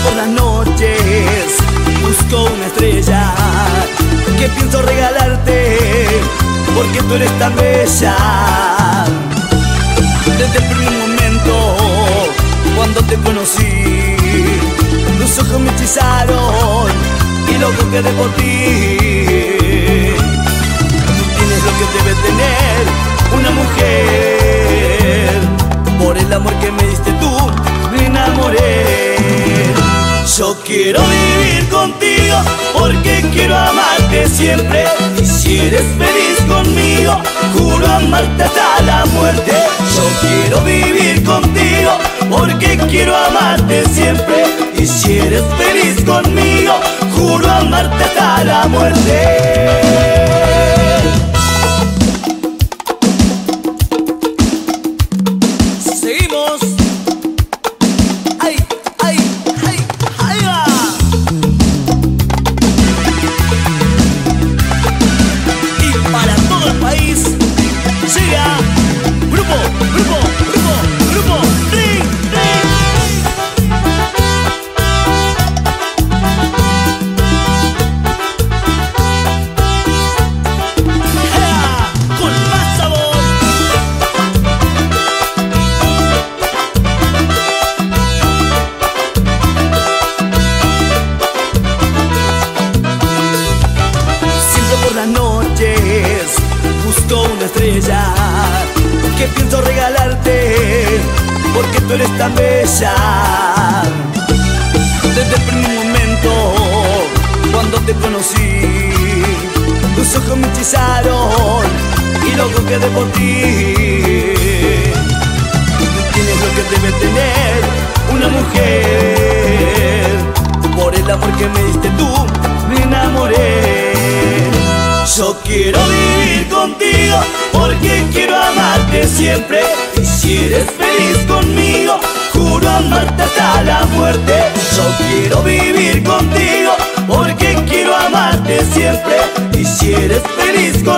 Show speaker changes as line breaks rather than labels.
por las noches busco una estrella que pienso regalarte porque tú eres tan bella. Desde el primer momento cuando te conocí, tus ojos me hechizaron y loco quedé por ti. Tú tienes lo que debe tener una mujer. Por el amor que me diste tú me enamoré. Yo quiero vivir contigo porque quiero amarte siempre. Y si eres feliz conmigo, juro amarte hasta la muerte. Yo quiero vivir contigo porque quiero amarte siempre. Y si eres feliz conmigo, juro amarte hasta la muerte. Seguimos. ¡Ay, ay, ay! ¡Ahí va! Y para todo el país llega Grupo Ring Ring. Con más sabor. Siempre por las noches busco una estrella que pienso regalarte porque tú eres tan bella. Desde el primer momento cuando te conocí, tus ojos me hechizaron y loco quedé por ti. Tú tienes lo que debe tener una mujer. Por el amor que me diste tú me enamoré. Yo quiero vivir contigo porque quiero amarte siempre. Y si eres feliz conmigo, juro amarte hasta la muerte. Yo quiero vivir contigo porque quiero amarte siempre. Y si eres feliz conmigo,